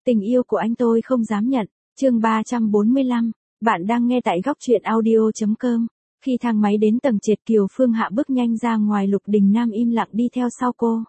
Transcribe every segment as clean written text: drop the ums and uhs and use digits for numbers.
Tình yêu của anh tôi không dám nhận. Chương 345. Bạn đang nghe tại góc truyện audio.com. Khi thang máy đến tầng trệt, Kiều Phương Hạ bước nhanh ra ngoài, Lục Đình Nam im lặng đi theo sau cô.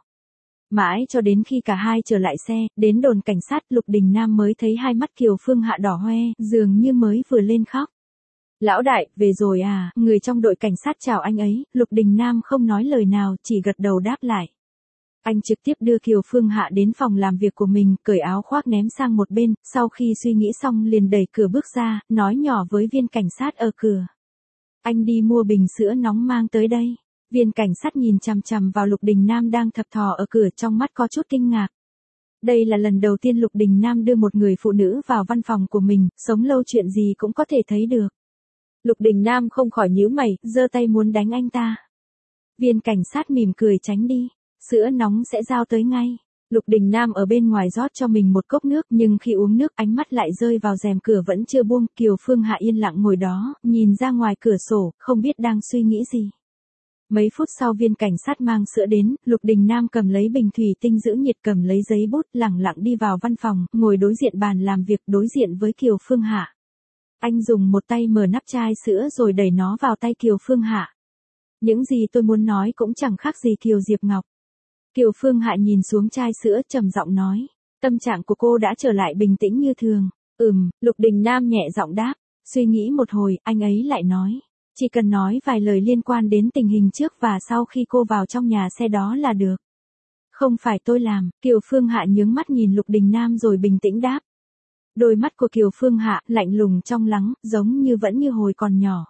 Mãi cho đến khi cả hai trở lại xe, đến đồn cảnh sát, Lục Đình Nam mới thấy hai mắt Kiều Phương Hạ đỏ hoe, dường như mới vừa lên khóc. Lão đại, về rồi à? Người trong đội cảnh sát chào anh ấy. Lục Đình Nam không nói lời nào, chỉ gật đầu đáp lại. Anh trực tiếp đưa Kiều Phương Hạ đến phòng làm việc của mình, cởi áo khoác ném sang một bên, sau khi suy nghĩ xong liền đẩy cửa bước ra, nói nhỏ với viên cảnh sát ở cửa. Anh đi mua bình sữa nóng mang tới đây. Viên cảnh sát nhìn chằm chằm vào Lục Đình Nam đang thập thò ở cửa, trong mắt có chút kinh ngạc. Đây là lần đầu tiên Lục Đình Nam đưa một người phụ nữ vào văn phòng của mình, sống lâu chuyện gì cũng có thể thấy được. Lục Đình Nam không khỏi nhíu mày, giơ tay muốn đánh anh ta. Viên cảnh sát mỉm cười tránh đi. Sữa nóng sẽ giao tới ngay. Lục Đình Nam ở bên ngoài rót cho mình một cốc nước, nhưng khi uống nước ánh mắt lại rơi vào rèm cửa vẫn chưa buông. Kiều Phương Hạ yên lặng ngồi đó, nhìn ra ngoài cửa sổ, không biết đang suy nghĩ gì. Mấy phút sau viên cảnh sát mang sữa đến, Lục Đình Nam cầm lấy bình thủy tinh giữ nhiệt, cầm lấy giấy bút, lẳng lặng đi vào văn phòng, ngồi đối diện bàn làm việc, đối diện với Kiều Phương Hạ. Anh dùng một tay mở nắp chai sữa rồi đẩy nó vào tay Kiều Phương Hạ. Những gì tôi muốn nói cũng chẳng khác gì Kiều Diệp Ngọc. Kiều Phương Hạ nhìn xuống chai sữa, trầm giọng nói. Tâm trạng của cô đã trở lại bình tĩnh như thường. Lục Đình Nam nhẹ giọng đáp. Suy nghĩ một hồi, anh ấy lại nói. Chỉ cần nói vài lời liên quan đến tình hình trước và sau khi cô vào trong nhà xe đó là được. Không phải tôi làm. Kiều Phương Hạ nhướng mắt nhìn Lục Đình Nam rồi bình tĩnh đáp. Đôi mắt của Kiều Phương Hạ lạnh lùng trong lắng, giống như vẫn như hồi còn nhỏ.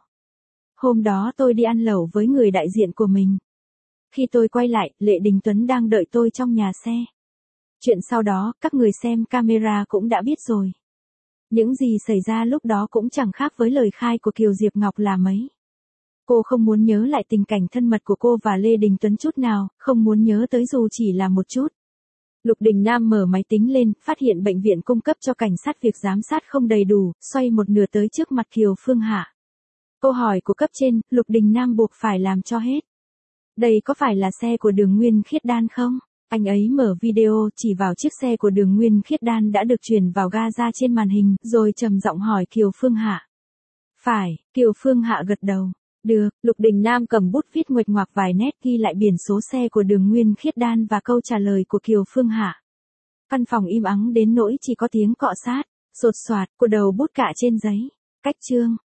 Hôm đó tôi đi ăn lẩu với người đại diện của mình. Khi tôi quay lại, Lệ Đình Tuấn đang đợi tôi trong nhà xe. Chuyện sau đó, các người xem camera cũng đã biết rồi. Những gì xảy ra lúc đó cũng chẳng khác với lời khai của Kiều Diệp Ngọc là mấy. Cô không muốn nhớ lại tình cảnh thân mật của cô và Lê Đình Tuấn chút nào, không muốn nhớ tới dù chỉ là một chút. Lục Đình Nam mở máy tính lên, phát hiện bệnh viện cung cấp cho cảnh sát việc giám sát không đầy đủ, xoay một nửa tới trước mặt Kiều Phương Hạ. Câu hỏi của cấp trên, Lục Đình Nam buộc phải làm cho hết. Đây có phải là xe của Đường Nguyên Khiết Đan không? Anh ấy mở video chỉ vào chiếc xe của Đường Nguyên Khiết Đan đã được chuyển vào ga trên màn hình, rồi trầm giọng hỏi Kiều Phương Hạ. Phải, Kiều Phương Hạ gật đầu. Được, Lục Đình Nam cầm bút viết nguệch ngoạc vài nét ghi lại biển số xe của Đường Nguyên Khiết Đan và câu trả lời của Kiều Phương Hạ. Căn phòng im ắng đến nỗi chỉ có tiếng cọ sát, sột soạt của đầu bút cạ trên giấy. Cách chương.